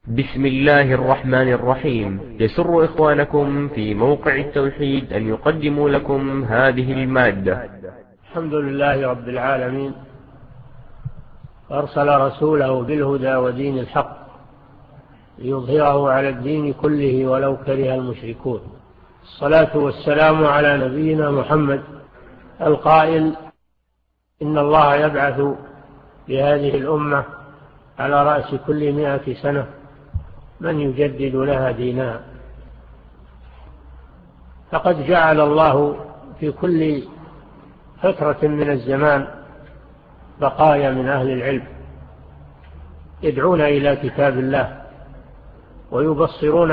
بسم الله الرحمن الرحيم. يسر إخوانكم في موقع التوحيد أن يقدموا لكم هذه المادة. الحمد لله رب العالمين، أرسل رسوله بالهدى ودين الحق ليظهره على الدين كله ولو كره المشركون. الصلاة والسلام على نبينا محمد القائل: إن الله يبعث لهذه الأمة على رأس كل 100 سنة من يجدد لها دينها. فقد جعل الله في كل فترة من الزمان بقايا من أهل العلم يدعون إلى كتاب الله ويبصرون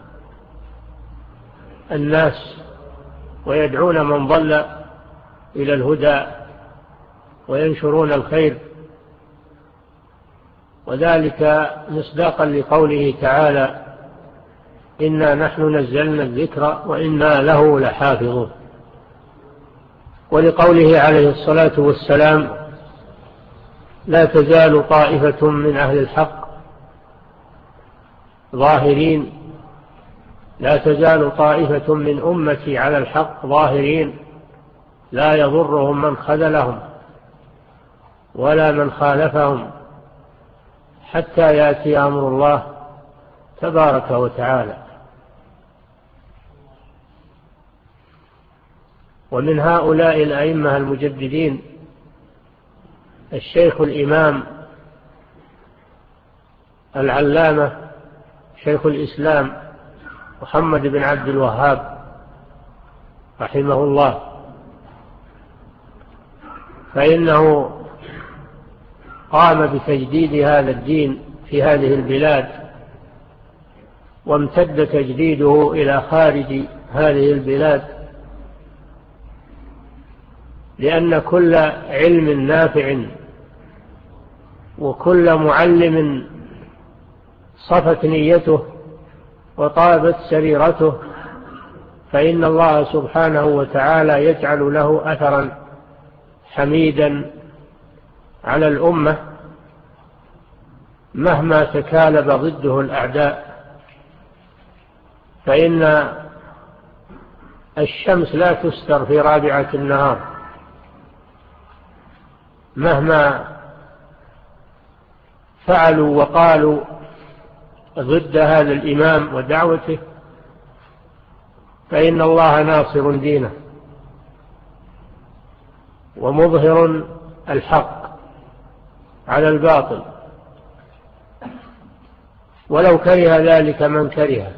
الناس ويدعون من ضل إلى الهدى وينشرون الخير، وذلك مصداقا لقوله تعالى: إنا نحن نزلنا الذكر وإنا له لحافظون. ولقوله عليه الصلاة والسلام: لا تزال طائفة من أهل الحق ظاهرين، لا تزال طائفة من أمتي على الحق ظاهرين لا يضرهم من خذلهم ولا من خالفهم حتى يأتي أمر الله تبارك وتعالى. ومن هؤلاء الأئمة المجددين الشيخ الإمام العلامة شيخ الإسلام محمد بن عبد الوهاب رحمه الله، فإنه قام بتجديد هذا الدين في هذه البلاد، وامتد تجديده إلى خارج هذه البلاد، لأن كل علم نافع وكل معلم صفت نيته وطابت سريرته فإن الله سبحانه وتعالى يجعل له أثرا حميدا على الأمة مهما تكالب ضده الأعداء. فإن الشمس لا تستر في رابعة النهار، مهما فعلوا وقالوا ضد هذا الإمام ودعوته فإن الله ناصر دينه ومظهر الحق على الباطل ولو كره ذلك من كره.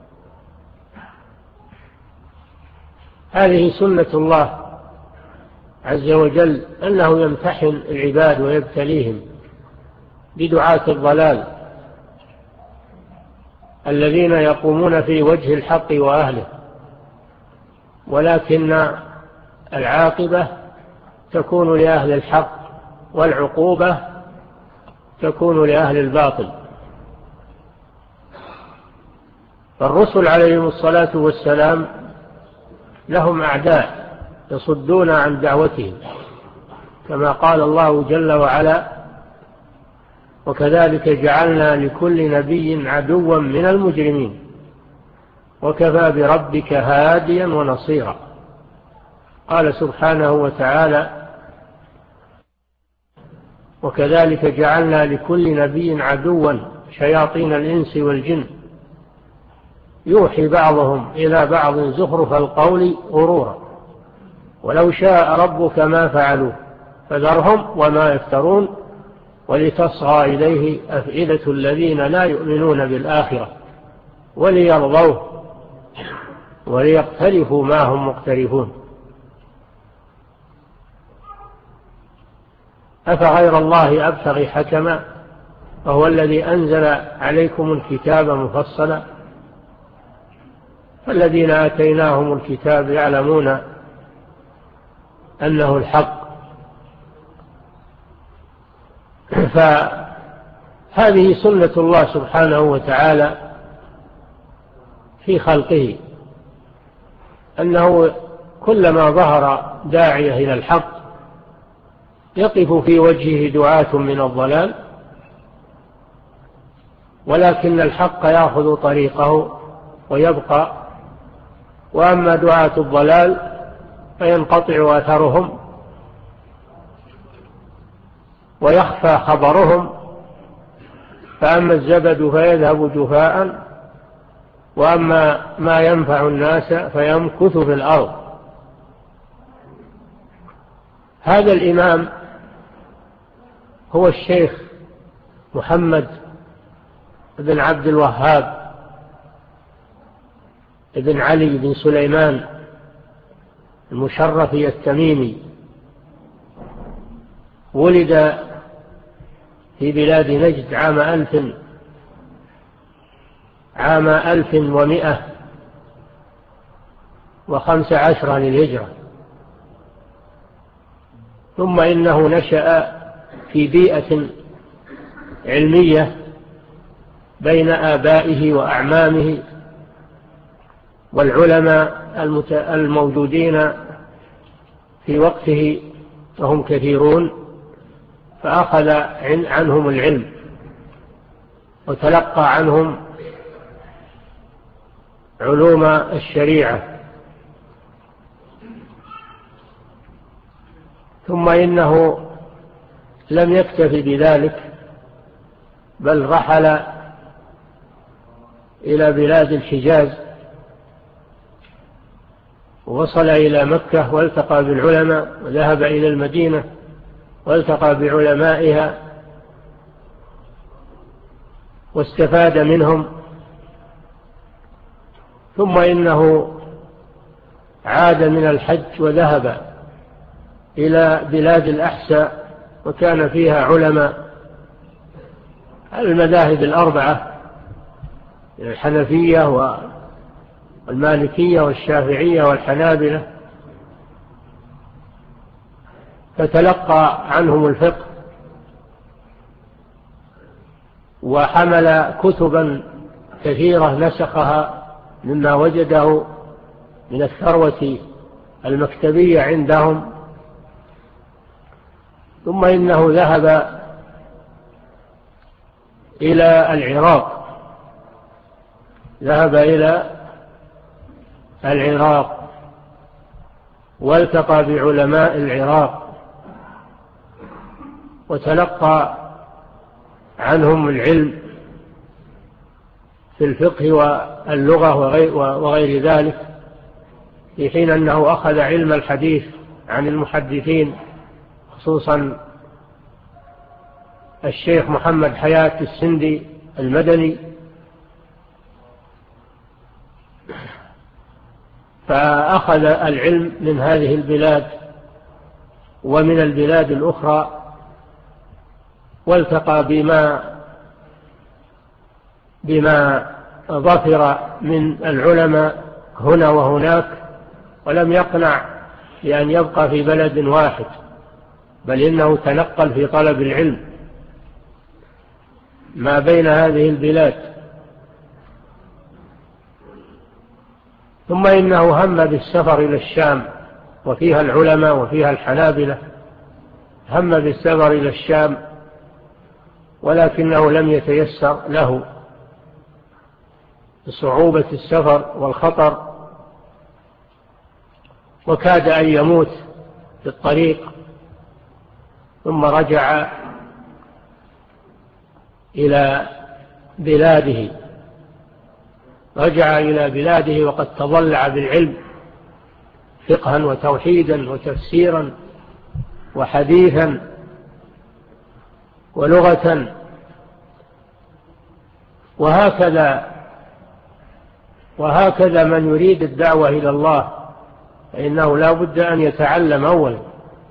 هذه سنة الله عز وجل، أنه يمتحن العباد ويبتليهم بدعاة الضلال الذين يقومون في وجه الحق وأهله، ولكن العاقبة تكون لأهل الحق والعقوبة تكون لأهل الباطل. فالرسل عليهم الصلاة والسلام لهم أعداء يصدون عن دعوتهم، كما قال الله جل وعلا: وكذلك جعلنا لكل نبي عدوا من المجرمين وكفى بربك هاديا ونصيرا. قال سبحانه وتعالى: وكذلك جعلنا لكل نبي عدوا شياطين الإنس والجن يوحي بعضهم إلى بعض زخرف القول غرورا ولو شاء ربك ما فعلوه فذرهم وما يفترون ولتصغى إليه أفئدة الذين لا يؤمنون بالآخرة وليرضوه وليقترفوا ما هم مقترفون. أفغير الله أبتغي حكما وهو الذي أنزل عليكم الكتاب مفصلا فالذين آتيناهم الكتاب يعلمون أنه الحق. فهذه سنة الله سبحانه وتعالى في خلقه، أنه كلما ظهر داعية إلى الحق يقف في وجهه دعاة من الضلال ولكن الحق يأخذ طريقه ويبقى، وأما دعاة الضلال فينقطع أثرهم ويخفى خبرهم، فأما الزبد فيذهب جفاء، وأما ما ينفع الناس فيمكث في الأرض. هذا الإمام هو الشيخ محمد بن عبد الوهاب بن علي بن سليمان المشرفي التميمي، ولد في بلاد نجد عام 1115 للهجرة. ثم إنه نشأ في بيئة علمية بين آبائه وأعمامه والعلماء الموجودين في وقته وهم كثيرون، فأخذ عنهم العلم وتلقى عنهم علوم الشريعة. ثم إنه لم يكتف بذلك، بل رحل إلى بلاد الحجاز ووصل إلى مكة والتقى بالعلماء، وذهب إلى المدينة والتقى بعلمائها واستفاد منهم. ثم إنه عاد من الحج وذهب إلى بلاد الأحساء، وكان فيها علماء المذاهب الأربعة، الحنفية والمالكية والشافعية والحنابلة، فتلقى عنهم الفقه وحمل كتبا كثيرة نسخها مما وجده من الثروة المكتبية عندهم. ثم إنه ذهب إلى العراق والتقى بعلماء العراق وتلقى عنهم العلم في الفقه واللغة وغير ذلك، في حين أنه أخذ علم الحديث عن المحدثين، خصوصا الشيخ محمد حياة السندي المدني، فأخذ العلم من هذه البلاد ومن البلاد الأخرى، والتقى بما ظفر من العلماء هنا وهناك، ولم يقنع بأن يبقى في بلد واحد، بل إنه تنقل في طلب العلم ما بين هذه البلاد. ثم إنه هم بالسفر إلى الشام، وفيها العلماء وفيها الحنابلة، هم بالسفر إلى الشام، ولكنه لم يتيسر له بصعوبة السفر والخطر، وكاد أن يموت في الطريق. ثم رجع إلى بلاده وقد تضلع بالعلم فقها وتوحيدا وتفسيرا وحديثا ولغة. وهكذا من يريد الدعوة إلى الله فإنه لا بد أن يتعلم أولا.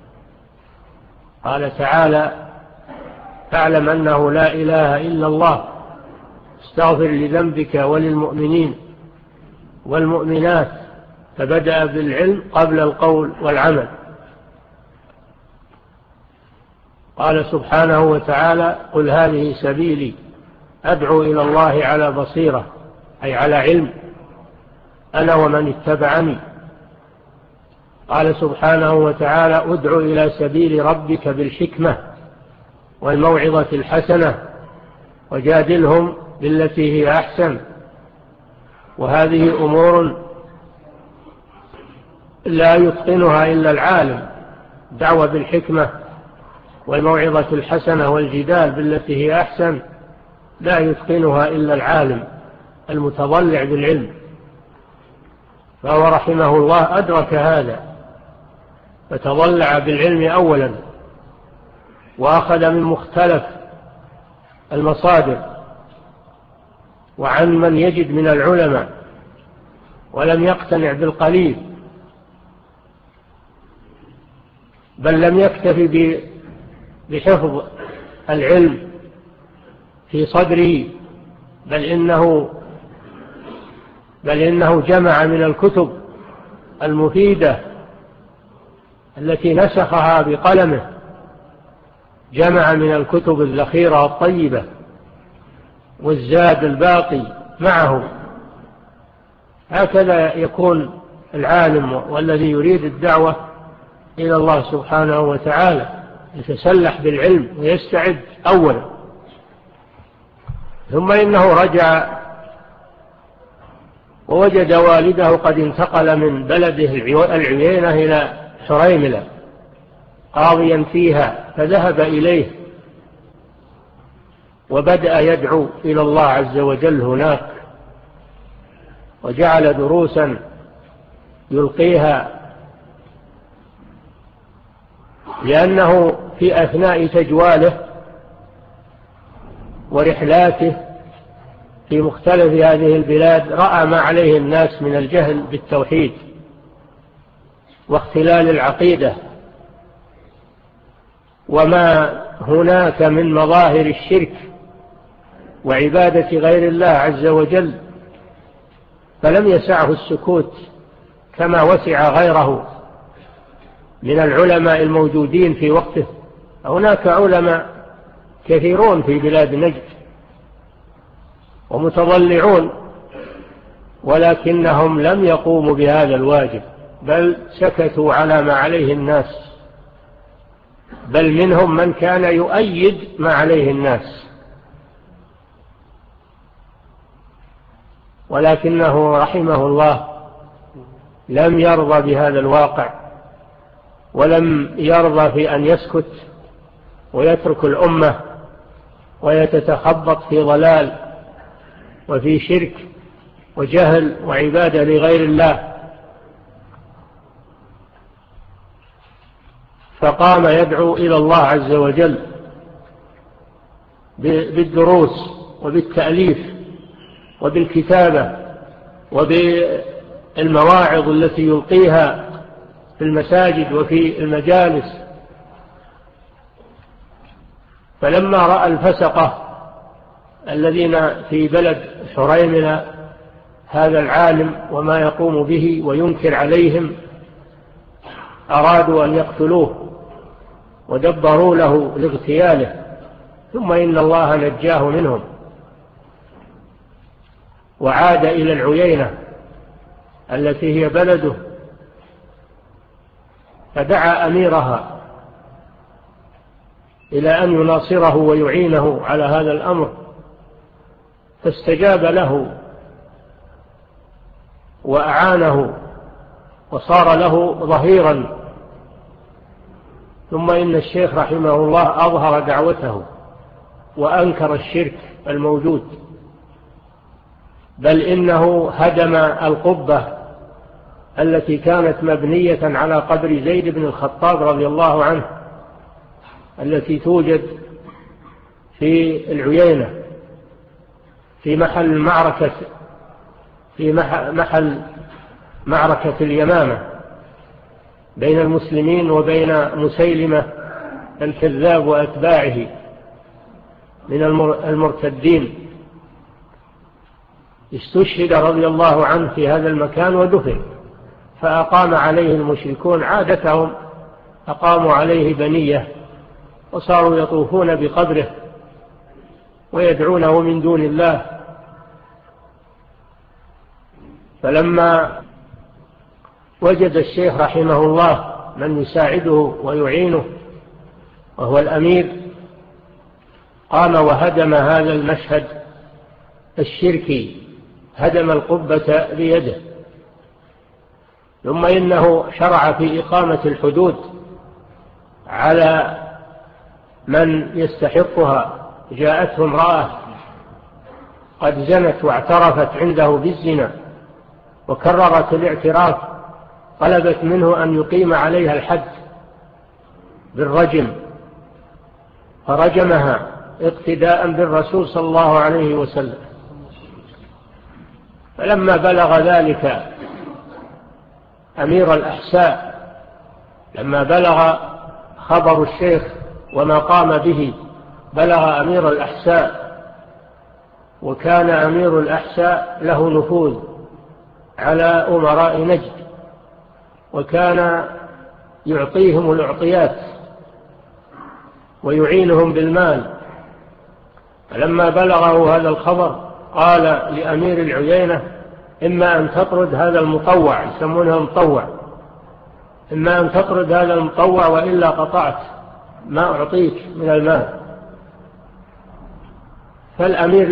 قال تعالى: فاعلم أنه لا إله إلا الله، استغفر لذنبك وللمؤمنين والمؤمنات. فبدأ بالعلم قبل القول والعمل. قال سبحانه وتعالى: قل هذه سبيلي أدعو إلى الله على بصيرة، أي على علم، أنا ومن اتبعني. قال سبحانه وتعالى: ادعو إلى سبيل ربك بالحكمة والموعظة الحسنة وجادلهم بالتي هي أحسن. وهذه أمور لا يتقنها إلا العالم، دعوة بالحكمة والموعظة الحسنة والجدال بالتي هي أحسن لا يتقنها إلا العالم المتضلع بالعلم. فهو رحمه الله أدرك هذا فتضلع بالعلم أولا، وأخذ من مختلف المصادر وعن من يجد من العلماء، ولم يقتنع بالقليل، بل لم يكتفي بحفظ العلم في صدره، بل إنه جمع من الكتب المفيدة التي نسخها بقلمه، جمع من الكتب الذخيرة الطيبة والزاد الباقي معه. هكذا يكون العالم والذي يريد الدعوة إلى الله سبحانه وتعالى، يتسلح بالعلم ويستعد أولا. ثم إنه رجع ووجد والده قد انتقل من بلده العيينة إلى حريملة قاضيا فيها، فذهب إليه وبدأ يدعو إلى الله عز وجل هناك، وجعل دروسا يلقيها، لأنه في أثناء تجواله ورحلاته في مختلف هذه البلاد رأى ما عليه الناس من الجهل بالتوحيد واختلال العقيدة، وما هناك من مظاهر الشرك وعبادة غير الله عز وجل، فلم يسعه السكوت كما وسع غيره من العلماء الموجودين في وقته. هناك علماء كثيرون في بلاد نجد ومتضلعون، ولكنهم لم يقوموا بهذا الواجب، بل سكتوا على ما عليه الناس، بل منهم من كان يؤيد ما عليه الناس، ولكنه رحمه الله لم يرضى بهذا الواقع، ولم يرضى في أن يسكت ويترك الأمة ويتتخبط في ضلال وفي شرك وجهل وعبادة لغير الله. فقام يدعو إلى الله عز وجل بالدروس وبالتأليف وبالكتابة وبالمواعظ التي يلقيها في المساجد وفي المجالس. فلما رأى الفسقة الذين في بلد حريملة هذا العالم وما يقوم به وينكر عليهم، أرادوا أن يقتلوه ودبروا له لاغتياله، ثم إن الله نجاه منهم وعاد إلى العيينة التي هي بلده، فدعا أميرها إلى أن يناصره ويعينه على هذا الأمر، فاستجاب له وأعانه وصار له ظهيرا. ثم إن الشيخ رحمه الله أظهر دعوته وأنكر الشرك الموجود، بل إنه هدم القبة التي كانت مبنية على قبر زيد بن الخطاب رضي الله عنه، التي توجد في العيينة في محل معركة اليمامة بين المسلمين وبين مسيلمة الكذاب وأتباعه من المرتدين. استشهد رضي الله عنه في هذا المكان ودفن، فأقام عليه المشركون عادتهم، أقاموا عليه بنية وصاروا يطوفون بقبره ويدعونه من دون الله. فلما وجد الشيخ رحمه الله من يساعده ويعينه وهو الأمير، قام وهدم هذا المشهد الشركي هدم القبة بيده. ثم إنه شرع في إقامة الحدود على من يستحقها. جاءته امرأة قد زنت واعترفت عنده بالزنا وكررت الاعتراف، طلبت منه أن يقيم عليها الحد بالرجم، فرجمها اقتداء بالرسول صلى الله عليه وسلم. فلما بلغ ذلك أمير الأحساء، لما بلغ خبر الشيخ وما قام به بلغ أمير الأحساء، وكان أمير الأحساء له نفوذ على أمراء نجد وكان يعطيهم الأعطيات ويعينهم بالمال، فلما بلغه هذا الخبر قال لأمير العيينة: إما أن تطرد هذا المطوع، يسمونه مطوع، إما أن تطرد هذا المطوع وإلا قطعت ما أعطيك من المال. فالأمير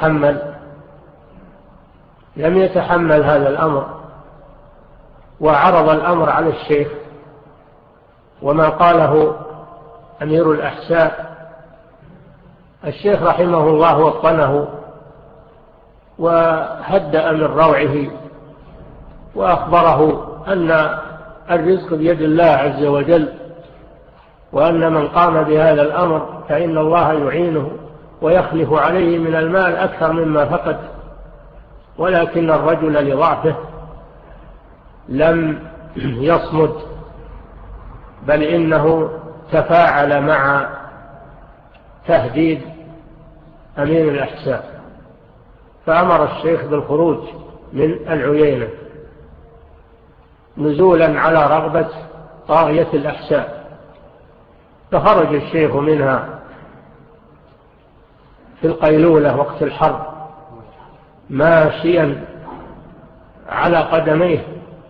لم يتحمل هذا الأمر، وعرض الأمر على الشيخ. وما قاله أمير الأحساء الشيخ رحمه الله وطنه وهدأ من روعه، وأخبره أن الرزق بيد الله عز وجل، وأن من قام بهذا الأمر فإن الله يعينه ويخلف عليه من المال أكثر مما فقد، ولكن الرجل لضعفه لم يصمد، بل إنه تفاعل مع تهديد أمير الأحساء، فأمر الشيخ بالخروج من العيينة نزولا على رغبة طاغية الأحساء. فخرج الشيخ منها في القيلولة وقت الحرب ماشيا على قدميه،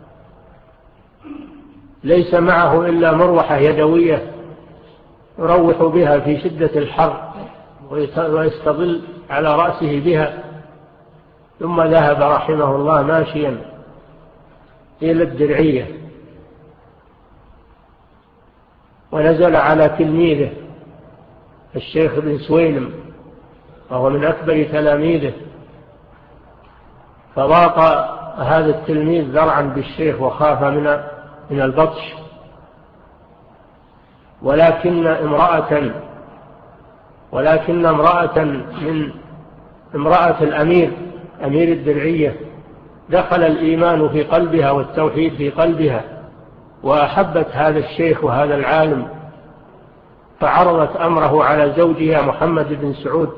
ليس معه إلا مروحة يدوية يروح بها في شدة الحر ويستظل على رأسه بها. ثم ذهب رحمه الله ماشيا إلى الدرعية ونزل على تلميذه الشيخ بن سويلم، وهو من أكبر تلاميذه، فضاق هذا التلميذ ذرعا بالشيخ وخاف من البطش. ولكن امرأة من امرأة أمير الدرعية دخل الإيمان في قلبها والتوحيد في قلبها، وأحبت هذا الشيخ وهذا العالم، فعرضت أمره على زوجها محمد بن سعود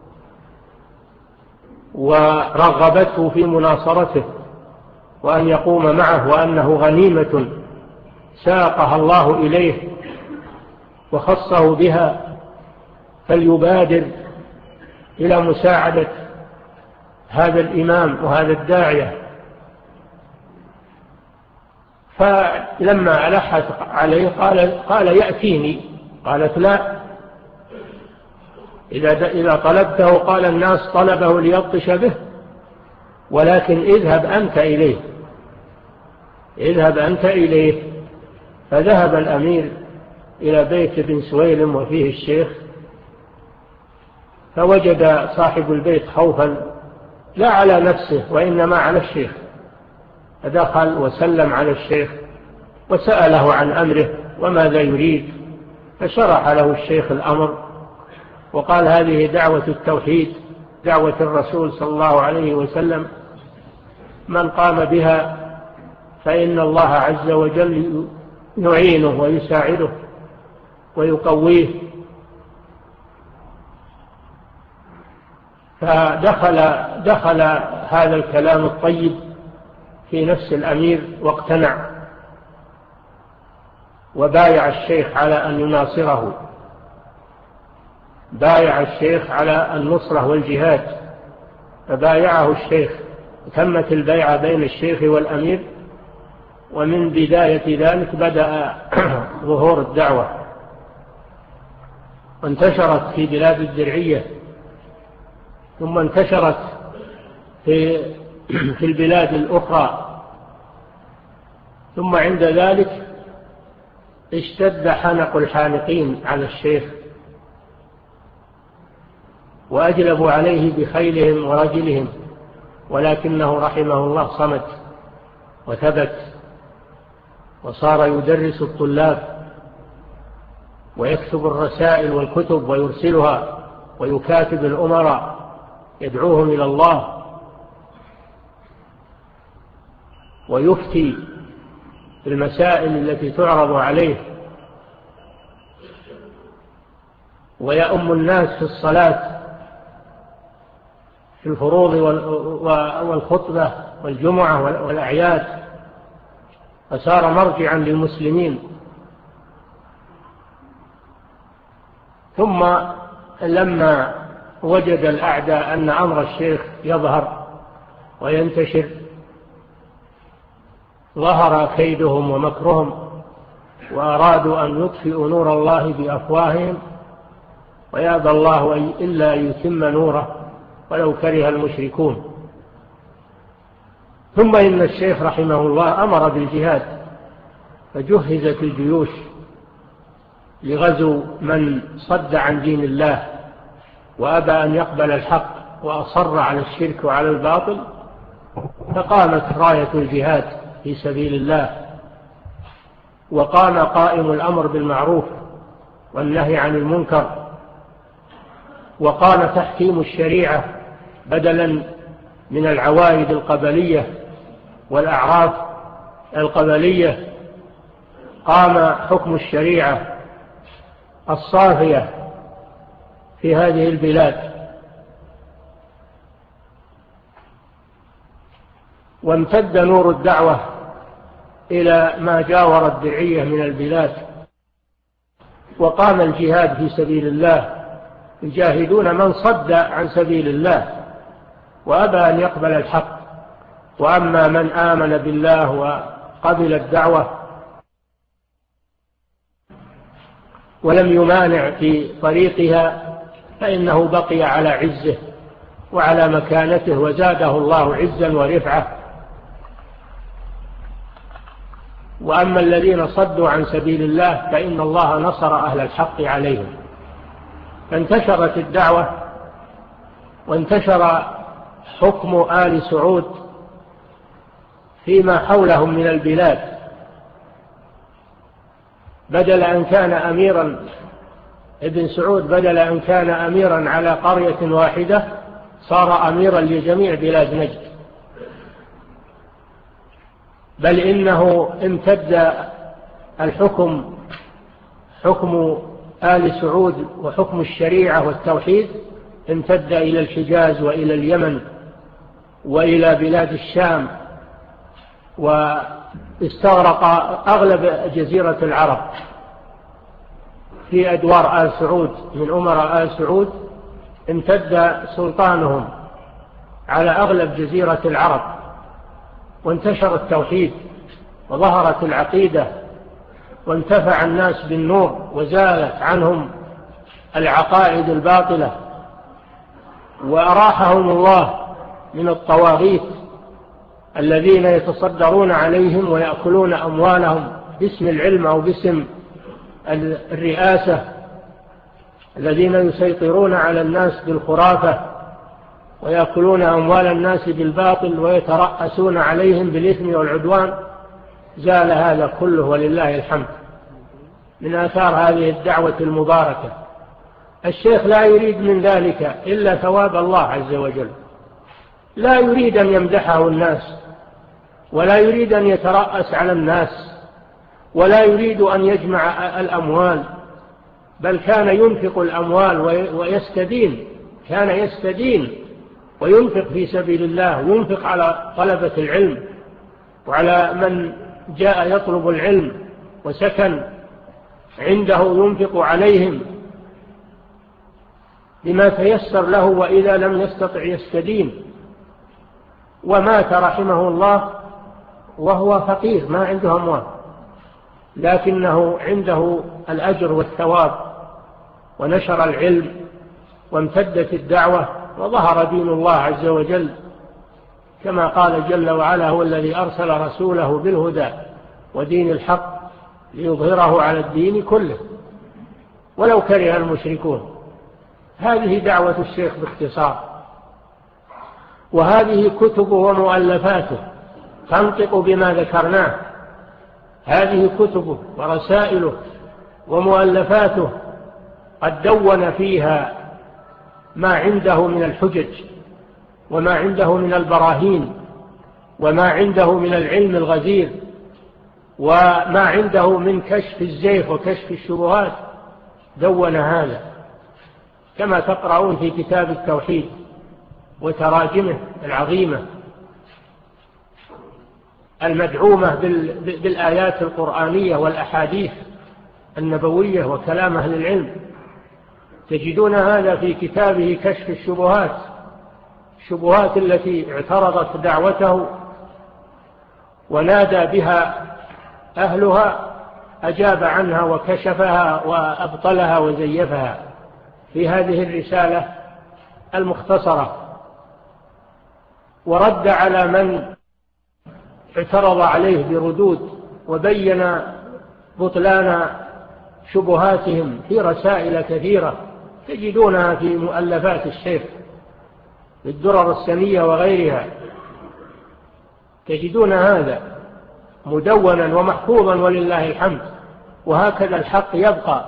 ورغبته في مناصرته وأن يقوم معه، وأنه غنيمة ساقها الله إليه وخصه بها، فليبادر إلى مساعدة هذا الإمام وهذا الداعية. فلما ألحت عليه قال يأتيني. قالت لا، إذا طلبته قال الناس طلبه ليبطش به، ولكن اذهب أنت إليه. فذهب الأمير إلى بيت بن سويلم وفيه الشيخ، فوجد صاحب البيت خوفا لا على نفسه وإنما على الشيخ، فدخل وسلم على الشيخ وسأله عن أمره وماذا يريد، فشرح له الشيخ الأمر وقال هذه دعوة التوحيد، دعوة الرسول صلى الله عليه وسلم، من قام بها فإن الله عز وجل يعينه ويساعده ويقويه. فدخل هذا الكلام الطيب في نفس الأمير واقتنع، وبايع الشيخ على أن يناصره، بايع الشيخ على النصرة والجهاد، فبايعه الشيخ. تمت البيعة بين الشيخ والأمير، ومن بداية ذلك بدأ ظهور الدعوة، وانتشرت في بلاد الدرعية، ثم انتشرت في في البلاد الأخرى. ثم عند ذلك اشتد حنق الحانقين على الشيخ، وأجلبوا عليه بخيلهم ورجلهم، ولكنه رحمه الله صمت وثبت، وصار يدرس الطلاب ويكتب الرسائل والكتب ويرسلها، ويكاتب الأمراء يدعوهم إلى الله، ويفتي في المسائل التي تعرض عليه، ويؤم الناس في الصلاة في الفروض والخطبة والجمعة والأعياد، فصار مرجعا للمسلمين. ثم لما وجد الأعداء أن أمر الشيخ يظهر وينتشر، ظهر كيدهم ومكرهم، وأرادوا أن يطفئوا نور الله بأفواههم، ويأبى الله إلا أن يتم نوره ولو كره المشركون. ثم إن الشيخ رحمه الله أمر بالجهاد، فجهزت الجيوش لغزو من صد عن دين الله وأبى أن يقبل الحق وأصر على الشرك وعلى الباطل، فقامت راية الجهاد في سبيل الله، وقام قائم الأمر بالمعروف والنهي عن المنكر، وقام تحكيم الشريعة بدلا من العوائد القبلية والأعراف القبلية. قام حكم الشريعة الصافية في هذه البلاد، وامتد نور الدعوة إلى ما جاور الدرعية من البلاد، وقام الجهاد في سبيل الله، يجاهدون من صد عن سبيل الله وأبى أن يقبل الحق. وأما من آمن بالله وقبل الدعوة ولم يمانع في طريقها، فإنه بقي على عزه وعلى مكانته، وزاده الله عزا ورفعة. وأما الذين صدوا عن سبيل الله فإن الله نصر أهل الحق عليهم، فانتشرت الدعوة وانتشر حكم آل سعود فيما حولهم من البلاد. بدل أن كان أميرا ابن سعود، بدل أن كان أميرا على قرية واحدة، صار أميرا لجميع بلاد نجد، بل إنه امتد الحكم، حكم آل سعود وحكم الشريعة والتوحيد، امتد إلى الحجاز وإلى اليمن وإلى بلاد الشام، واستغرق أغلب جزيرة العرب في أدوار آل سعود. من أمراء آل سعود امتد سلطانهم على أغلب جزيرة العرب، وانتشر التوحيد وظهرت العقيدة، وانتفع الناس بالنور، وزالت عنهم العقائد الباطلة، وأراحهم الله من الطواغيت الذين يتصدرون عليهم ويأكلون أموالهم باسم العلم أو باسم الرئاسة، الذين يسيطرون على الناس بالخرافة ويأكلون أموال الناس بالباطل ويترأسون عليهم بالإثم والعدوان. زال هذا كله ولله الحمد من آثار هذه الدعوة المباركة. الشيخ لا يريد من ذلك إلا ثواب الله عز وجل، لا يريد أن يمدحه الناس، ولا يريد أن يترأس على الناس، ولا يريد أن يجمع الأموال، بل كان ينفق الأموال ويستدين، كان يستدين وينفق في سبيل الله، ينفق على طلبة العلم وعلى من جاء يطلب العلم وسكن عنده، ينفق عليهم بما تيسر له، وإذا لم يستطع يستدين. ومات رحمه الله وهو فقير ما عنده أموال، لكنه عنده الأجر والثواب، ونشر العلم وامتدت الدعوة، وظهر دين الله عز وجل كما قال جل وعلا: هو الذي أرسل رسوله بالهدى ودين الحق ليظهره على الدين كله ولو كره المشركون. هذه دعوة الشيخ باختصار، وهذه كتبه ومؤلفاته تنطق بما ذكرناه. هذه كتبه ورسائله ومؤلفاته قد دون فيها ما عنده من الحجج وما عنده من البراهين وما عنده من العلم الغزير وما عنده من كشف الزيف وكشف الشبهات، دون هذا كما تقرؤون في كتاب التوحيد وتراجمه العظيمة المدعومة بالآيات القرآنية والأحاديث النبوية وكلام أهل العلم. تجدون هذا في كتابه كشف الشبهات، الشبهات التي اعترضت دعوته ونادى بها أهلها، أجاب عنها وكشفها وأبطلها وزيفها في هذه الرسالة المختصرة، ورد على من اعترض عليه بردود، وبين بطلان شبهاتهم في رسائل كثيرة تجدونها في مؤلفات الشيخ بالدرر السنية وغيرها. تجدون هذا مدونا ومحفوظا ولله الحمد. وهكذا الحق يبقى،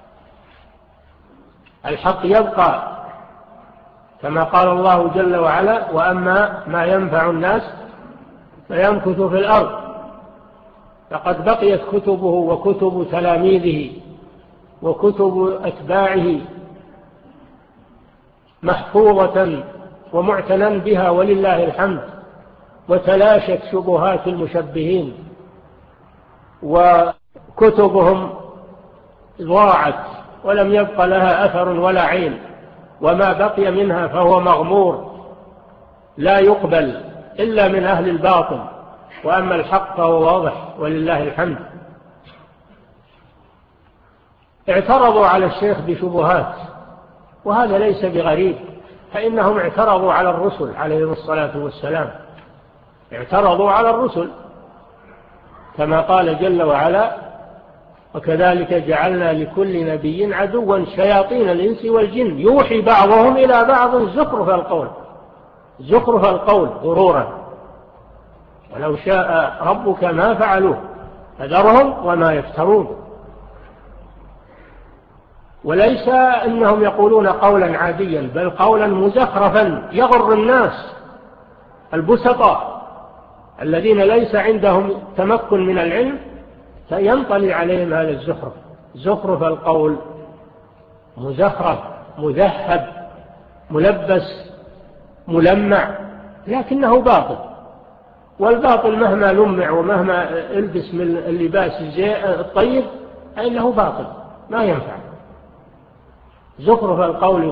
الحق يبقى كما قال الله جل وعلا: وأما ما ينفع الناس فيمكث في الأرض. فقد بقيت كتبه وكتب تلاميذه وكتب أتباعه محفوظة ومعتنى بها ولله الحمد، وتلاشت شبهات المشبهين، وكتبهم ضاعت ولم يبق لها أثر ولا عين، وما بقي منها فهو مغمور لا يقبل إلا من أهل الباطل، وأما الحق فهو واضح ولله الحمد. اعترضوا على الشيخ بشبهات، وهذا ليس بغريب، فإنهم اعترضوا على الرسل عليهم الصلاة والسلام، اعترضوا على الرسل كما قال جل وعلا: وكذلك جعلنا لكل نبي عدوا شياطين الإنس والجن يوحي بعضهم إلى بعض زخرف القول غرورا ولو شاء ربك ما فعلوه فذرهم وما يفترون. وليس إنهم يقولون قولا عاديا، بل قولا مزخرفا يغر الناس البسطاء الذين ليس عندهم تمكن من العلم، فينطلي عليهم هذا الزخرف، زخرف القول مزخرف مذهب ملبس ملمع، لكنه باطل. والباطل مهما لمع ومهما البس من اللباس الطيب فإنه باطل ما ينفع. زخرف القول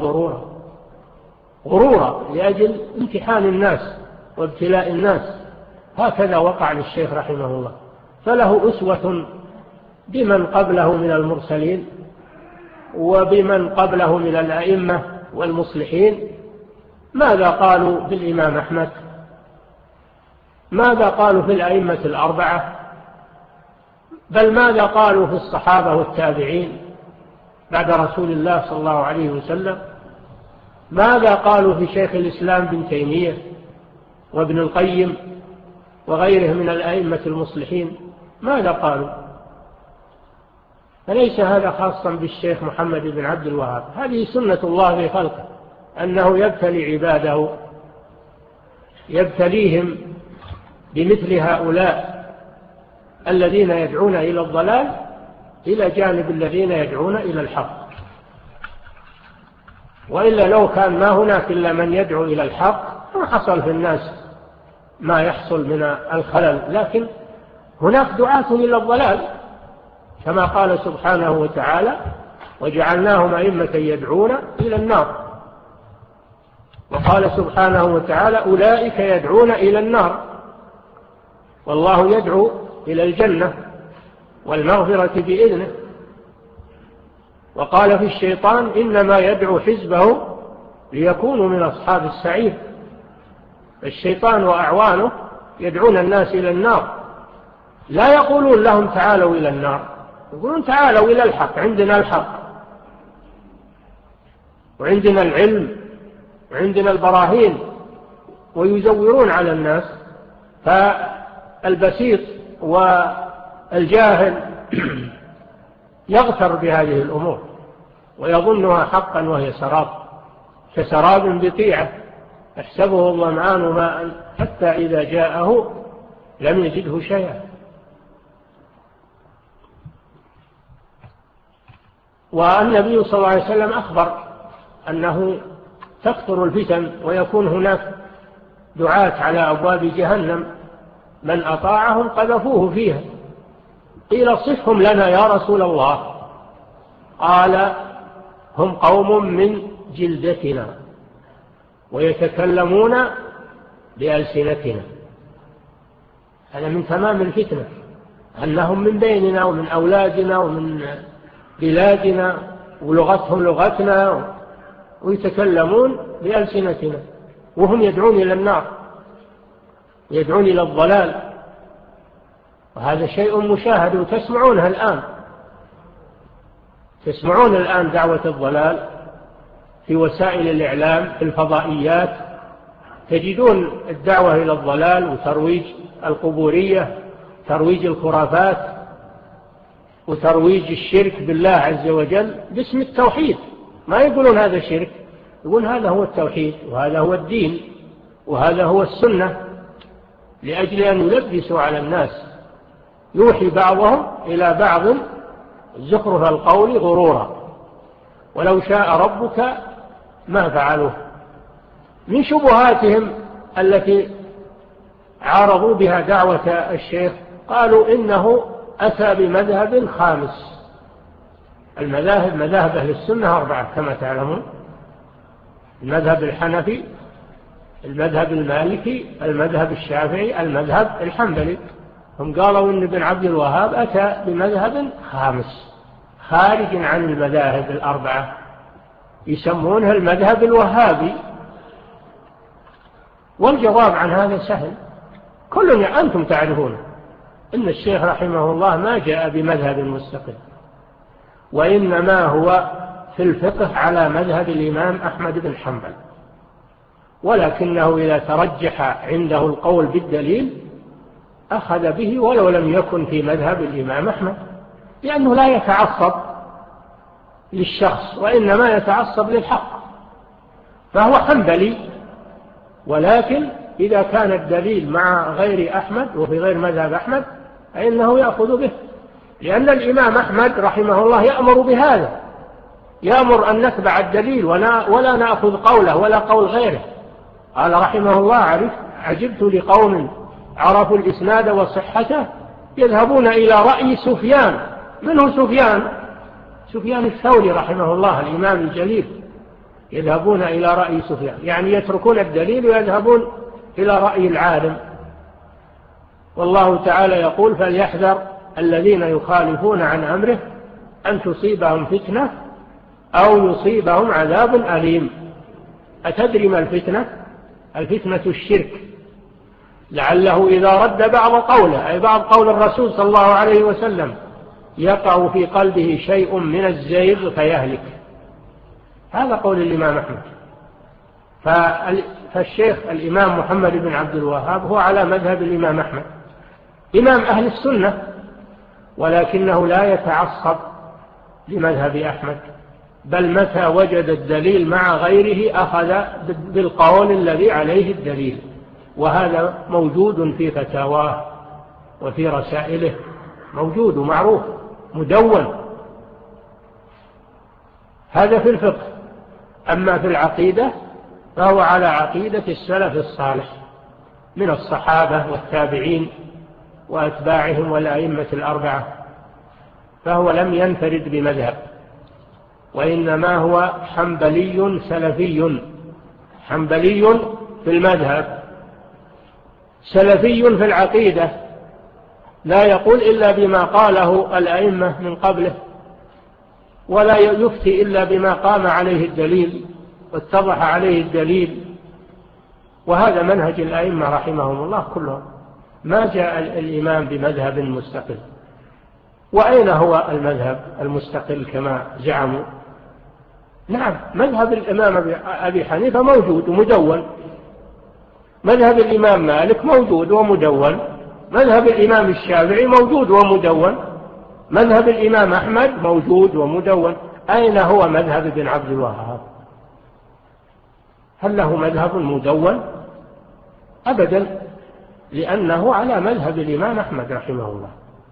غرورا لأجل امتحان الناس وابتلاء الناس. هكذا وقع للشيخ رحمه الله، فله أسوة بمن قبله من المرسلين وبمن قبله من الأئمة والمصلحين. ماذا قالوا في الإمام أحمد؟ ماذا قالوا في الأئمة الأربعة؟ بل ماذا قالوا في الصحابة والتابعين بعد رسول الله صلى الله عليه وسلم؟ ماذا قالوا في شيخ الإسلام بن تيمية وابن القيم وغيره من الأئمة المصلحين؟ ماذا قالوا؟ فليس هذا خاصا بالشيخ محمد بن عبد الوهاب، هذه سنة الله في خلقه أنه يبتلي عباده، يبتليهم بمثل هؤلاء الذين يدعون إلى الضلال إلى جانب الذين يدعون إلى الحق. وإلا لو كان ما هناك إلا من يدعو إلى الحق ما حصل في الناس ما يحصل من الخلل، لكن هناك دعاة إلى الضلال كما قال سبحانه وتعالى: وجعلناهم أئمة يدعون إلى النار. وقال سبحانه وتعالى: أولئك يدعون إلى النار والله يدعو إلى الجنة والمغفرة بإذنه. وقال في الشيطان: إنما يدعو حزبه ليكونوا من أصحاب السعير. الشيطان وأعوانه يدعون الناس إلى النار، لا يقولون لهم تعالوا إلى النار، يقولون تعالوا إلى الحق، عندنا الحق وعندنا العلم وعندنا البراهين، ويزورون على الناس. فالبسيط والجاهل يغتر بهذه الأمور ويظنها حقا وهي سراب، كسراب بقيعة يحسبه الظمآن ماء حتى إذا جاءه لم يجده شيئا. والنبي صلى الله عليه وسلم أخبر أنه تكثر الفتن ويكون هناك دعاة على أبواب جهنم من أطاعهم قذفوه فيها. قيل صفهم لنا يا رسول الله، قال هم قوم من جلدتنا ويتكلمون بألسنتنا. هذا من تمام الفتنة، أنهم من بيننا ومن أولادنا ومن بلادنا ولغتهم لغتنا ويتكلمون بألسنتنا، وهم يدعون إلى النار، يدعون إلى الضلال. وهذا شيء مشاهد وتسمعونها الآن، تسمعون الآن دعوة الضلال في وسائل الإعلام، في الفضائيات، تجدون الدعوة إلى الضلال وترويج القبورية، ترويج الخرافات وترويج الشرك بالله عز وجل باسم التوحيد. ما يقولون هذا شرك، يقولون هذا هو التوحيد وهذا هو الدين وهذا هو السنة، لأجل أن يلبسوا على الناس، يوحي بعضهم إلى بعض زخرف القول غرورا ولو شاء ربك ما فعلوه. من شبهاتهم التي عارضوا بها دعوة الشيخ قالوا إنه أتى بمذهب خامس. المذاهب مذاهب أهل السنة 4 كما تعلمون: المذهب الحنفي، المذهب المالكي، المذهب الشافعي، المذهب الحنبلي. هم قالوا إن ابن عبد الوهاب أتى بمذهب خامس خارج عن المذاهب 4، يسمونها المذهب الوهابي. والجواب عن هذا سهل، كل أنتم تعرفون إن الشيخ رحمه الله ما جاء بمذهب مستقل، وإنما هو في الفقه على مذهب الإمام أحمد بن حنبل، ولكنه إذا ترجح عنده القول بالدليل أخذ به ولو لم يكن في مذهب الإمام أحمد، لأنه لا يتعصب للشخص وإنما يتعصب للحق. فهو حنبلي، ولكن إذا كان الدليل مع غير أحمد وفي غير مذهب أحمد فإنه يأخذ به، لأن الإمام أحمد رحمه الله يأمر بهذا، يأمر أن نتبع الدليل ولا نأخذ قوله ولا قول غيره. قال رحمه الله: عجبت لقوم عرفوا الإسناد وصحته يذهبون إلى رأي سفيان. منه سفيان الثوري رحمه الله الإمام الجليل، يذهبون إلى رأي سفيان، يعني يتركون الدليل ويذهبون إلى رأي العالم. والله تعالى يقول: فليحذر الذين يخالفون عن أمره أن تصيبهم فتنة أو يصيبهم عذاب أليم. أتدري ما الفتنة؟ الفتنة الشرك، لعله إذا رد بعض قوله، أي بعض قول الرسول صلى الله عليه وسلم، يقع في قلبه شيء من الزيغ فيهلك. هذا قول الإمام أحمد. فالشيخ الإمام محمد بن عبد الوهاب هو على مذهب الإمام أحمد، إمام أهل السنة، ولكنه لا يتعصب لمذهب أحمد، بل متى وجد الدليل مع غيره أخذ بالقول الذي عليه الدليل. وهذا موجود في فتاواه وفي رسائله، موجود ومعروف مدون. هذا في الفقه. أما في العقيدة فهو على عقيدة السلف الصالح من الصحابة والتابعين وأتباعهم والأئمة 4، فهو لم ينفرد بمذهب، وإنما هو حنبلي سلفي، حنبلي في المذهب، سلفي في العقيدة، لا يقول إلا بما قاله الأئمة من قبله، ولا يفتي إلا بما قام عليه الدليل واتضح عليه الدليل، وهذا منهج الأئمة رحمهم الله كلهم، ما جاء الإمام بمذهب مستقل. وأين هو المذهب المستقل كما زعموا؟ نعم، مذهب الإمام أبي حنيفة موجود ومدون، مذهب الإمام مالك موجود ومدون، مذهب الإمام الشافعي موجود ومدون، مذهب الإمام أحمد موجود ومدون. أين هو مذهب ابن عبد الوهاب؟ هل له مذهب مدون؟ أبدا، لأنه على مذهب الإمام أحمد رحمه الله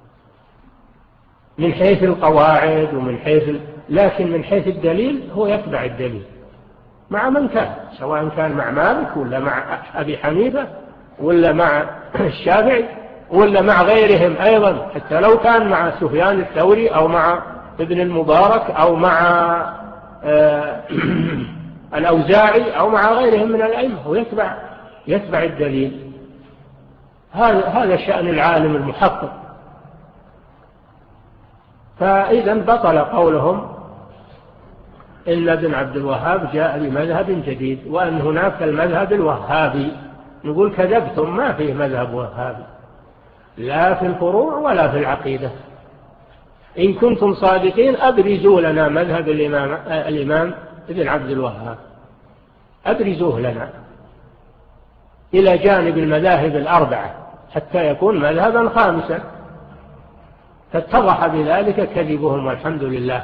من حيث القواعد ومن حيث لكن من حيث الدليل هو يتبع الدليل مع من كان، سواء كان مع مالك ولا مع أبي حنيفة ولا مع الشافعي ولا مع غيرهم أيضا، حتى لو كان مع سفيان الثوري أو مع ابن المبارك أو مع الأوزاعي أو مع غيرهم من الأئمة، هو يتبع الدليل. هذا شأن العالم المحقق. فإذا بطل قولهم إن ابن عبد الوهاب جاء بمذهب جديد وأن هناك المذهب الوهابي. نقول كذبتم، ما فيه مذهب وهابي لا في الفروع ولا في العقيدة. إن كنتم صادقين أبرزوا لنا مذهب الإمام ابن عبد الوهاب، أبرزوه لنا إلى جانب المذاهب الأربعة حتى يكون مذهبا خامسا. فاتضح بذلك كذبهم والحمد لله.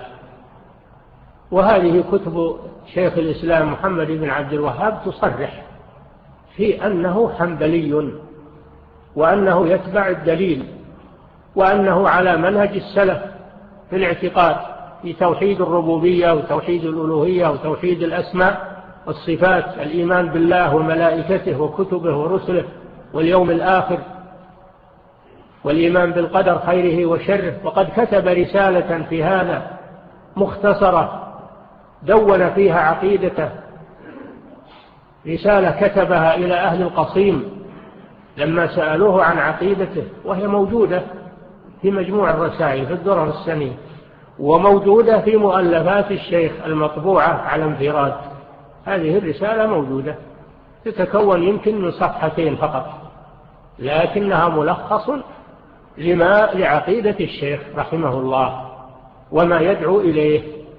وهذه كتب شيخ الإسلام محمد بن عبد الوهاب تصرح في أنه حنبلي وأنه يتبع الدليل وأنه على منهج السلف في الاعتقاد في توحيد الربوبية وتوحيد الألوهية وتوحيد الأسماء والصفات، الإيمان بالله وملائكته وكتبه ورسله واليوم الآخر، والإيمان بالقدر خيره وشره. وقد كتب رسالة في هذا مختصرة دون فيها عقيدته، رسالة كتبها إلى أهل القصيم لما سألوه عن عقيدته، وهي موجودة في مجموع الرسائل في الدرر السنية، وموجودة في مؤلفات الشيخ المطبوعة على انفراد. هذه الرسالة موجودة، تتكون يمكن من صفحتين فقط، لكنها ملخص لعقيدة الشيخ رحمه الله وما يدعو إليه.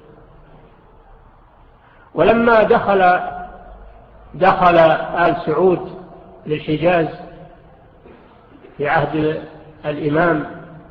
ولما دخل آل سعود للحجاز في عهد الإمام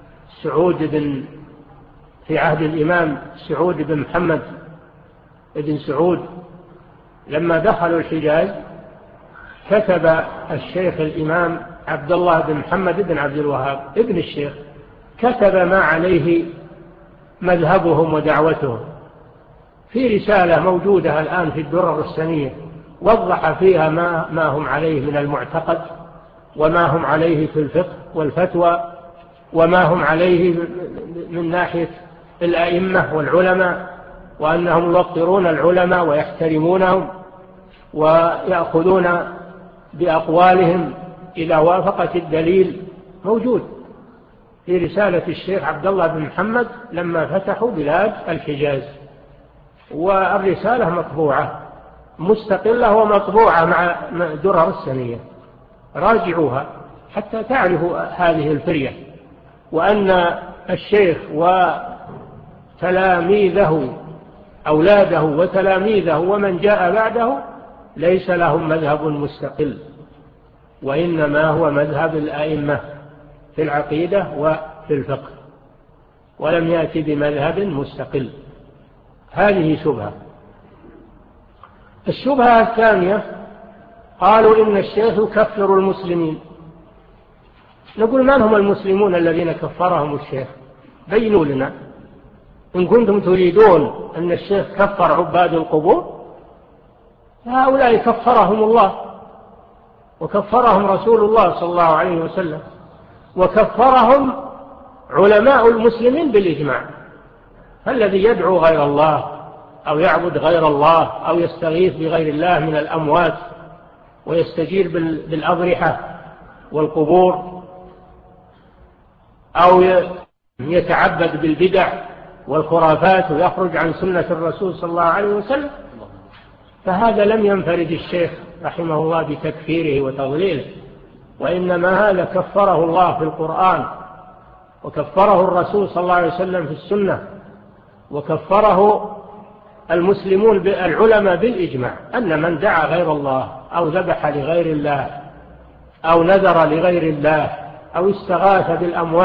سعود بن محمد بن سعود، لما دخلوا الحجاز كتب الشيخ الإمام عبد الله بن محمد بن عبد الوهاب ابن الشيخ، كتب ما عليه مذهبهم ودعوتهم في رسالة موجودة الآن في الدرر السنية، وضح فيها ما هم عليه من المعتقد وما هم عليه في الفقه والفتوى وما هم عليه من ناحية الأئمة والعلماء، وأنهم يوقرون العلماء ويحترمونهم ويأخذون بأقوالهم إذا وافقت الدليل. موجود في رسالة الشيخ عبد الله بن محمد لما فتحوا بلاد الحجاز، والرسالة مطبوعة مستقلة ومطبوعة مع درر السنية، راجعوها حتى تعرفوا هذه الفرية، وأن الشيخ وتلاميذه أولاده وتلاميذه ومن جاء بعده ليس لهم مذهب مستقل، وإنما هو مذهب الأئمة في العقيدة وفي الفقه، ولم يأتي بمذهب مستقل. هذه شبهة. الشبهة الثانية قالوا إن الشيخ يكفر المسلمين. نقول من هم المسلمون الذين كفرهم الشيخ؟ بينوا لنا إن كنتم تريدون أن الشيخ كفر عباد القبور، هؤلاء كفرهم الله وكفرهم رسول الله صلى الله عليه وسلم، وكفرهم علماء المسلمين بالإجماع. فالذي يدعو غير الله أو يعبد غير الله أو يستغيث بغير الله من الأموات ويستجير بالأضرحة والقبور أو يتعبد بالبدع والخرافات ويخرج عن سنة الرسول صلى الله عليه وسلم، فهذا لم ينفرد الشيخ رحمه الله بتكفيره وتضليله، وإنما هذا كفره الله في القرآن، وكفره الرسول صلى الله عليه وسلم في السنة، وكفره المسلمون العلماء بالإجماع، أن من دعا غير الله أو ذبح لغير الله أو نذر لغير الله أو استغاث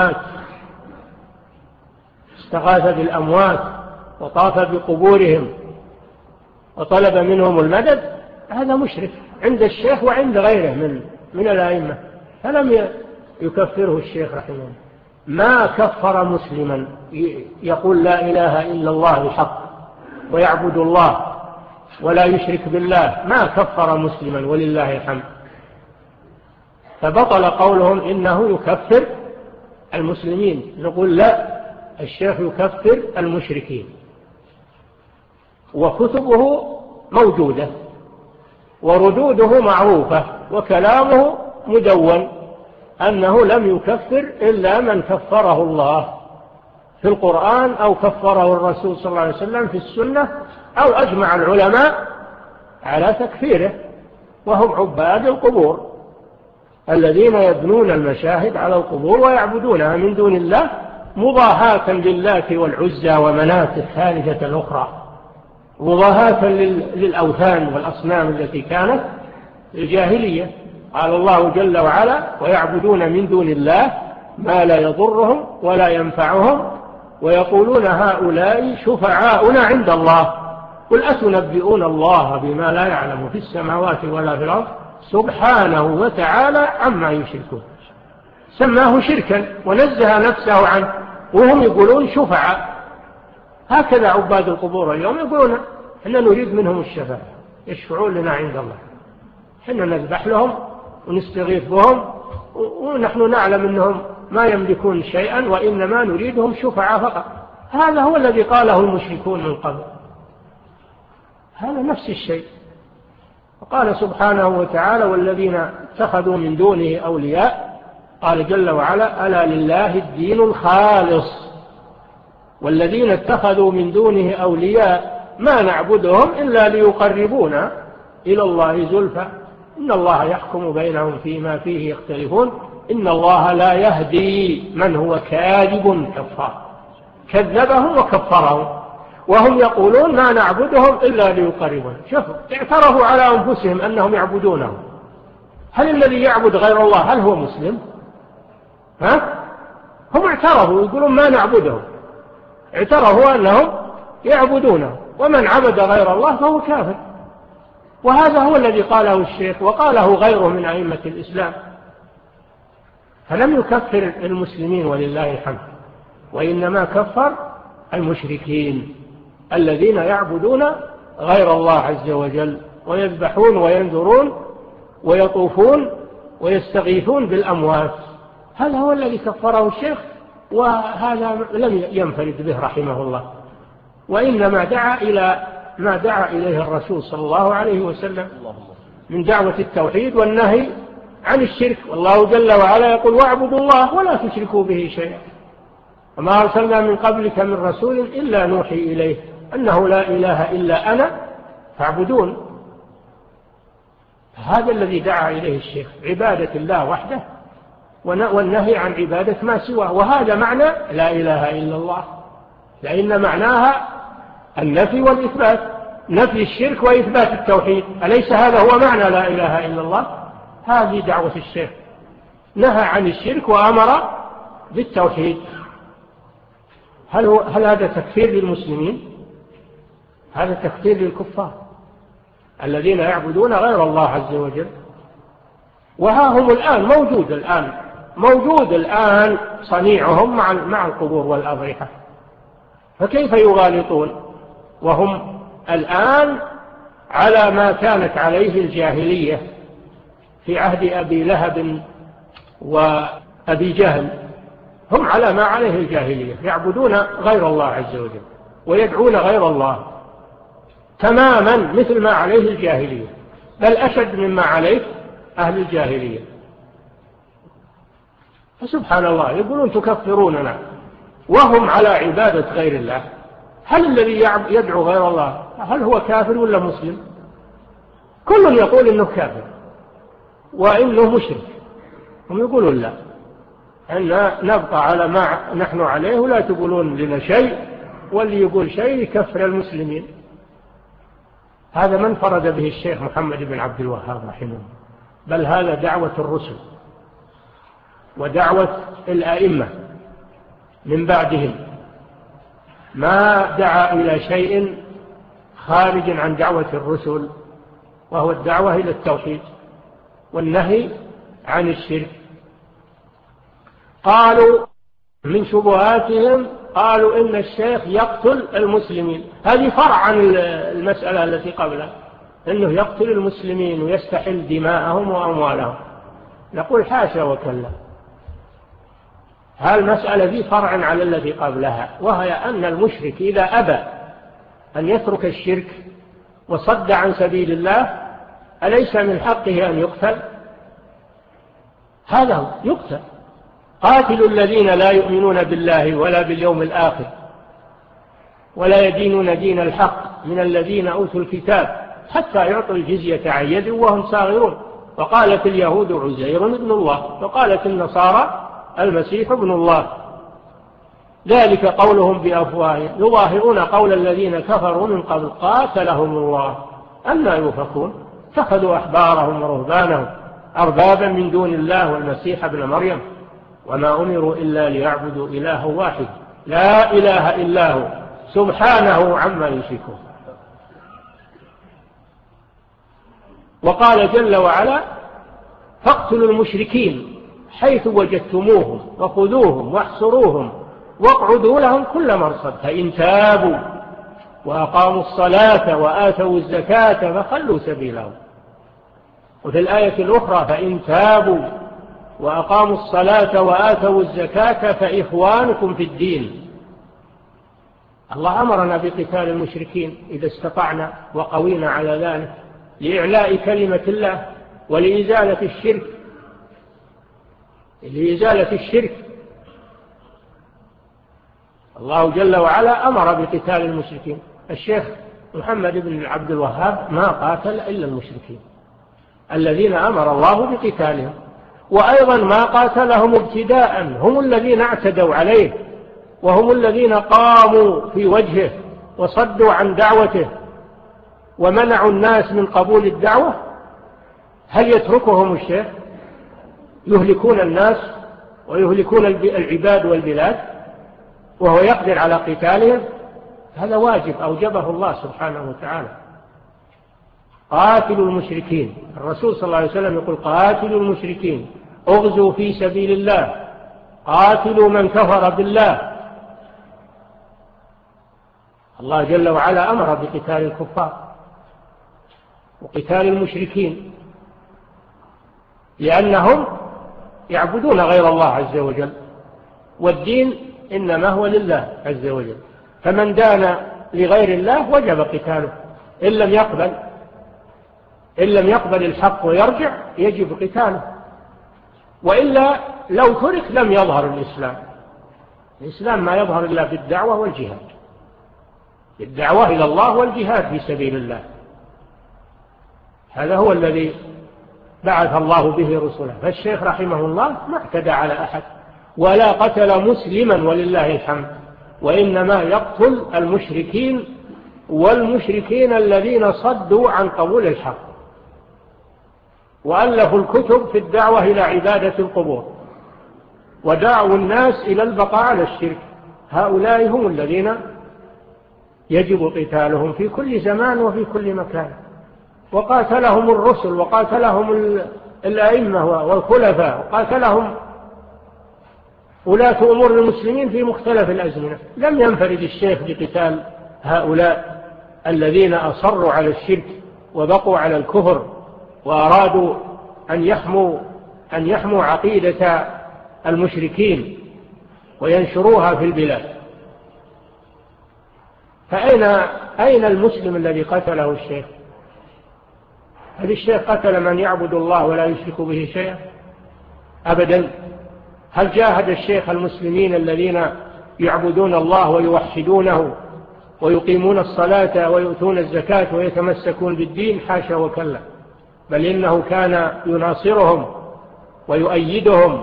بالأموات وطاف بقبورهم وطلب منهم المدد، هذا مشرك عند الشيخ وعند غيره من الأئمة، فلم يكفره الشيخ رحمه الله. ما كفر مسلما يقول لا إله إلا الله بحق ويعبد الله ولا يشرك بالله، ما كفر مسلما ولله الحمد. فبطل قولهم إنه يكفر المسلمين، نقول لا، الشيخ يكفر المشركين، وكتبه موجودة وردوده معروفة وكلامه مدون، أنه لم يكفر إلا من كفره الله في القرآن أو كفره الرسول صلى الله عليه وسلم في السنة، أو أجمع العلماء على تكفيره، وهم عباد القبور الذين يبنون المشاهد على القبور ويعبدونها من دون الله مضاهاة للات والعزى ومناة الثالثة الأخرى، مضاهاة للأوثان والأصنام التي كانت الجاهلية. قال الله جل وعلا ويعبدون من دون الله ما لا يضرهم ولا ينفعهم ويقولون هؤلاء شفعاؤنا عند الله قل أتنبئون الله بما لا يعلم في السماوات ولا في الأرض سبحانه وتعالى عما يشركون. سماه شركا ونزه نفسه عنه، وهم يقولون شفعاء. هكذا عباد القبور اليوم يقولون إحنا نريد منهم الشفاعة، يشفعون لنا عند الله، إحنا نذبح لهم ونستغيث بهم ونحن نعلم أنهم ما يملكون شيئا وإنما نريدهم شفعاء فقط. هذا هو الذي قاله المشركون من قبل، هذا نفس الشيء. وقال سبحانه وتعالى والذين اتخذوا من دونه أولياء، قال جل وعلا ألا لله الدين الخالص والذين اتخذوا من دونه أولياء ما نعبدهم إلا ليقربونا إلى الله زلفى إن الله يحكم بينهم فيما فيه يختلفون إن الله لا يهدي من هو كاذب كفار. كذبهم وكفرهم وهم يقولون ما نعبدهم إلا ليقربون. شوفوا اعترفوا على أنفسهم أنهم يعبدونهم. هل الذي يعبد غير الله هل هو مسلم؟ هم اعترفوا يقولون ما نعبدهم، اعترفوا أنهم يعبدونه، ومن عبد غير الله فهو كافر. وهذا هو الذي قاله الشيخ وقاله غيره من أئمة الإسلام. فلم يكفر المسلمين ولله الحمد، وإنما كفر المشركين الذين يعبدون غير الله عز وجل ويذبحون وينذرون ويطوفون ويستغيثون بالأموات. هذا هو الذي كفره الشيخ، وهذا لم ينفرد به رحمه الله، وإنما دعا إلى ما دعا إليه الرسول صلى الله عليه وسلم من دعوة التوحيد والنهي عن الشرك. والله جل وعلا يقول واعبدوا الله ولا تشركوا به شيئا وما أرسلنا من قبلك من رسول إلا نوحي إليه أنه لا إله إلا أنا فاعبدون. هذا الذي دعا إليه الشيخ، عبادة الله وحده والنهي عن عبادة ما سواه. وهذا معنى لا إله إلا الله، لأن معناها النفي والإثبات، نفي الشرك وإثبات التوحيد. أليس هذا هو معنى لا إله إلا الله؟ هذه دعوة الشيخ، نهى عن الشرك وأمر بالتوحيد. هل هذا تكفير للمسلمين؟ هذا تكفير للكفار الذين يعبدون غير الله عز وجل. وها هم الآن موجود الآن صنيعهم مع القبور والأضرحة. فكيف يغالطون وهم الآن على ما كانت عليه الجاهلية في عهد أبي لهب وأبي جهل؟ هم على ما عليه الجاهلية، يعبدون غير الله عز وجل ويدعون غير الله تماما مثل ما عليه الجاهلية، بل أشد مما عليه أهل الجاهلية. فسبحان الله يقولون تكفروننا وهم على عبادة غير الله. هل الذي يدعو غير الله هل هو كافر ولا مسلم؟ كل يقول إنه كافر وإنه مشرك، هم يقولون لا، أن نبقى على ما نحن عليه ولا تقولون لنا شيء، واللي يقول شيء يكفر المسلمين. هذا من فرد به الشيخ محمد بن عبد الوهاب رحمه الله، بل هذا دعوة الرسل ودعوة الأئمة من بعدهم، ما دعا إلى شيء خارج عن دعوة الرسل، وهو الدعوة إلى التوحيد والنهي عن الشرك. قالوا من شبهاتهم، قالوا إن الشيخ يقتل المسلمين، هذه فرع عن المسألة التي قبلها، إنه يقتل المسلمين ويستحل دماءهم وأموالهم. نقول حاشا وكلا، هالمسألة دي فرع على الذي قبلها، وهي أن المشرك إذا أبى أن يترك الشرك وصد عن سبيل الله أليس من حقه أن يقتل؟ هذا هو يقتل. قاتلوا الذين لا يؤمنون بالله ولا باليوم الآخر ولا يدينون دين الحق من الذين أوتوا الكتاب حتى يعطوا الجزية عن يد وهم صاغرون. وقالت اليهود عزير ابن الله وقالت النصارى المسيح ابن الله، ذلك قولهم بأفواههم يظاهرون قول الذين كفروا من قبل قاتلهم الله أنى يؤفكون. اتخذوا أحبارهم ورهبانهم أربابا من دون الله والمسيح ابن مريم وما أمروا إلا ليعبدوا إله واحد لا إله إلا هو سبحانه عما يشركون. وقال جل وعلا فاقتلوا المشركين حيث وجدتموهم وخذوهم واحصروهم واقعدوا لهم كل مرصد فإن تابوا وأقاموا الصلاة وآتوا الزكاة فخلوا سبيلهم. وفي الآية الأخرى فإن تابوا وأقاموا الصلاة وآتوا الزكاة فإخوانكم في الدين. الله أمرنا بقتال المشركين إذا استطعنا وقوينا على ذلك لإعلاء كلمة الله ولإزالة الشرك. الله جل وعلا أمر بقتال المشركين. الشيخ محمد بن عبد الوهاب ما قاتل إلا المشركين الذين أمر الله بقتالهم، وأيضا ما قاتلهم ابتداء، هم الذين اعتدوا عليه وهم الذين قاموا في وجهه وصدوا عن دعوته ومنعوا الناس من قبول الدعوة. هل يتركهم الشيخ يهلكون الناس ويهلكون العباد والبلاد وهو يقدر على قتالهم؟ هذا واجب أوجبه الله سبحانه وتعالى. قاتلوا المشركين، الرسول صلى الله عليه وسلم يقول قاتلوا المشركين اغزوا في سبيل الله قاتلوا من كفر بالله. الله جل وعلا أمر بقتال الكفار وقتال المشركين لأنهم يعبدون غير الله عز وجل، والدين إنما هو لله عز وجل، فمن دان لغير الله وجب قتاله. إن لم يقبل الحق ويرجع يجب قتاله، وإلا لو ترك لم يظهر الإسلام. الإسلام ما يظهر إلا بالدعوة والجهاد، بالدعوة إلى الله والجهاد في سبيل الله. هذا هو الذي بعث الله به رسوله. فالشيخ رحمه الله ما اعتدى على أحد ولا قتل مسلما ولله الحمد، وإنما يقتل المشركين والمشركين الذين صدوا عن قبول الحق وألفوا الكتب في الدعوة إلى عبادة القبور ودعوا الناس إلى البقاء على الشرك. هؤلاء هم الذين يجب قتالهم في كل زمان وفي كل مكان. وقاتلهم الرسل وقاتلهم الأئمة والخلفاء وقاتلهم ولاة أمور المسلمين في مختلف الأزمنة. لم ينفرد الشيخ بقتال هؤلاء الذين أصروا على الشرك وبقوا على الكفر وأرادوا أن يحموا عقيدة المشركين وينشروها في البلاد. فأين المسلم الذي قتله الشيخ؟ هل الشيخ قتل من يعبد الله ولا يشرك به شيئا؟ أبدا. هل جاهد الشيخ المسلمين الذين يعبدون الله ويوحدونه ويقيمون الصلاة ويؤتون الزكاة ويتمسكون بالدين؟ حاشا وكلا. بل إنه كان يناصرهم ويؤيدهم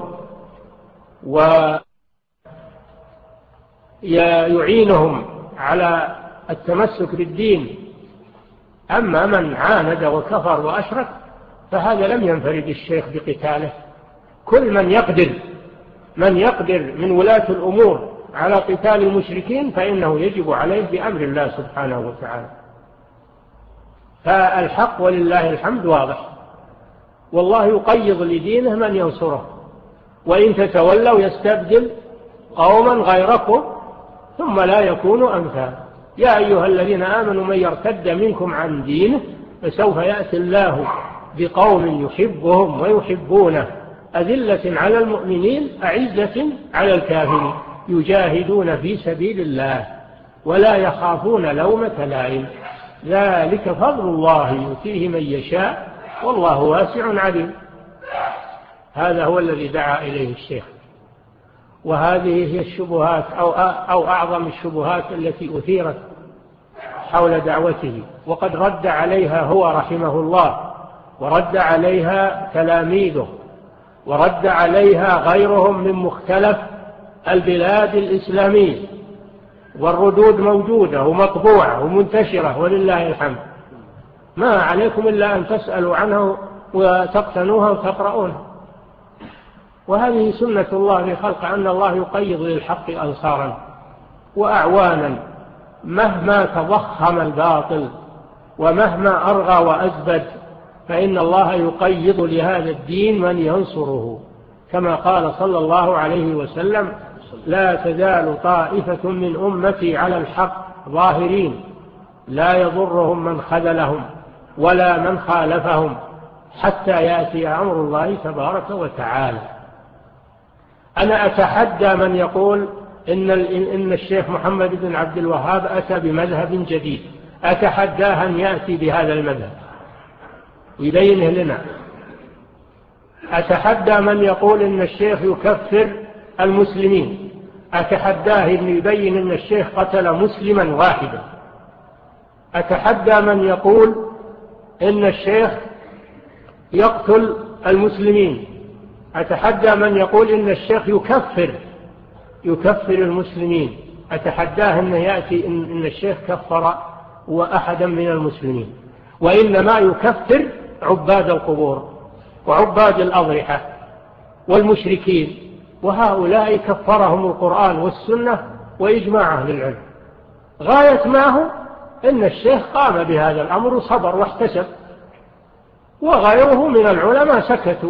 ويعينهم على التمسك بالدين. أما من عاند وكفر وأشرك فهذا لم ينفرد الشيخ بقتاله. كل من يقدر من ولاة الأمور على قتال المشركين فإنه يجب عليه بأمر الله سبحانه وتعالى. فالحق ولله الحمد واضح، والله يقيض لدينه من ينصره، وإن تتولوا يستبدل قوما غيركم ثم لا يكونوا أمثال. يا أيها الذين آمنوا من يرتد منكم عن دينه فسوف يأتي الله بقوم يحبهم ويحبونه أذلة على المؤمنين أعزة على الكافرين يجاهدون في سبيل الله ولا يخافون لومة لائم ذلك فضل الله يؤتيه من يشاء والله واسع عليم. هذا هو الذي دعا إليه الشيخ. وهذه هي الشبهات أو أعظم الشبهات التي أثيرت حول دعوته، وقد رد عليها هو رحمه الله، ورد عليها تلاميذه، ورد عليها غيرهم من مختلف البلاد الإسلامية، والردود موجودة ومطبوعة ومنتشرة ولله الحمد. ما عليكم إلا أن تسألوا عنه وتقتنوها وتقرؤونها. وهذه سنة الله في خلقه، أن الله يقيض للحق أنصارا وأعوانا مهما تضخم الباطل ومهما أرغى وأزبد، فإن الله يقيض لهذا الدين من ينصره، كما قال صلى الله عليه وسلم: لا تزال طائفة من أمتي على الحق ظاهرين لا يضرهم من خذلهم ولا من خالفهم حتى يأتي أمر الله تبارك وتعالى. أنا أتحدى من يقول إن الشيخ محمد بن عبد الوهاب أتى بمذهب جديد، أتحداه أن يأتي بهذا المذهب ويبينه لنا. أتحدى من يقول إن الشيخ يكفر المسلمين، أتحداه أن يبين إن الشيخ قتل مسلما واحدا. أتحدى من يقول إن الشيخ يقتل المسلمين، أتحدى من يقول إن الشيخ يكفر المسلمين، أتحداه أن يأتي إن الشيخ كفر وأحدا من المسلمين، وإنما يكفر عباد القبور وعباد الأضرحة والمشركين، وهؤلاء كفرهم القرآن والسنة وإجماع أهل العلم. غاية ما هو إن الشيخ قام بهذا الأمر وصبر واحتسب، وغيره من العلماء سكتوا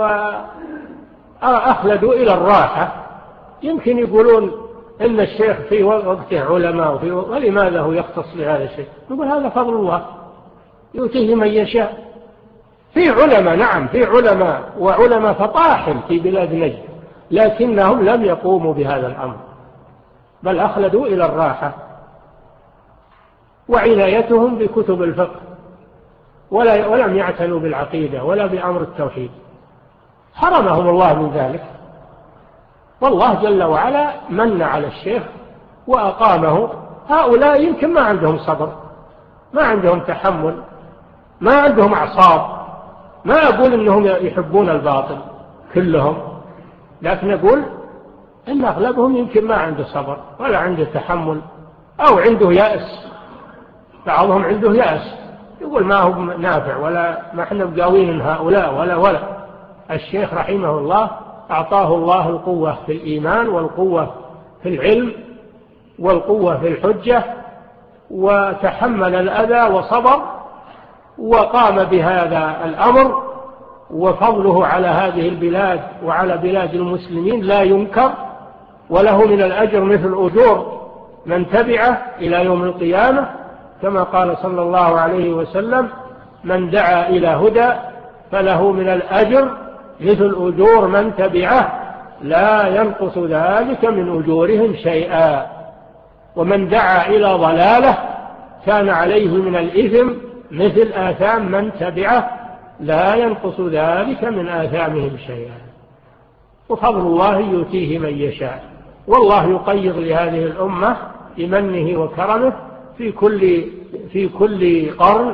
وأخلدوا إلى الراحة. يمكن يقولون إن الشيخ في وقته علماء ولماذا هو يختص بهذا الشيء؟ نقول هذا فضل الله يؤتيه من يشاء. في علماء، نعم في علماء وعلماء فطاحل في بلاد نجد، لكنهم لم يقوموا بهذا الأمر بل أخلدوا إلى الراحة، وعنايتهم بكتب الفقه ولم يعتنوا بالعقيدة ولا بأمر التوحيد، حرمهم الله من ذلك. والله جل وعلا من على الشيخ وأقامه. هؤلاء يمكن ما عندهم صبر، ما عندهم تحمل، ما عندهم أعصاب. ما أقول إنهم يحبون الباطل كلهم، لكن أقول إن أغلبهم يمكن ما عنده صبر ولا عنده تحمل، أو عنده يأس. بعضهم عنده يأس، يقول ما هو نافع ولا ما احنا مقاوين هؤلاء ولا. الشيخ رحمه الله أعطاه الله القوة في الإيمان والقوة في العلم والقوة في الحجة، وتحمل الأذى وصبر وقام بهذا الأمر. وفضله على هذه البلاد وعلى بلاد المسلمين لا ينكر، وله من الأجر مثل أجور من تبعه إلى يوم القيامة، كما قال صلى الله عليه وسلم: من دعا إلى هدى فله من الأجر مثل أجور من تبعه لا ينقص ذلك من أجورهم شيئا، ومن دعا إلى ضلالة كان عليه من الإثم مثل آثام من تبعه لا ينقص ذلك من آثامهم شيئا. وفضل الله يؤتيه من يشاء، والله يقيض لهذه الأمة بمنه وكرمه في كل قرن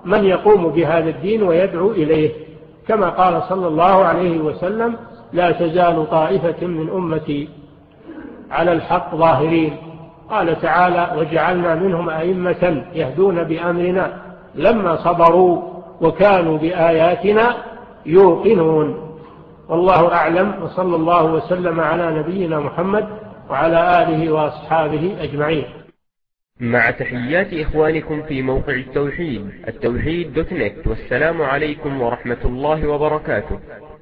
من يقوم بهذا الدين ويدعو إليه، كما قال صلى الله عليه وسلم: لا تزال طائفة من أمتي على الحق ظاهرين. قال تعالى: وجعلنا منهم أئمة يهدون بأمرنا لما صبروا وكانوا بآياتنا يوقنون. والله أعلم، وصلى الله وسلم على نبينا محمد وعلى آله وأصحابه أجمعين. مع تحيات إخوانكم في موقع التوحيد التوحيد.net، والسلام عليكم ورحمة الله وبركاته.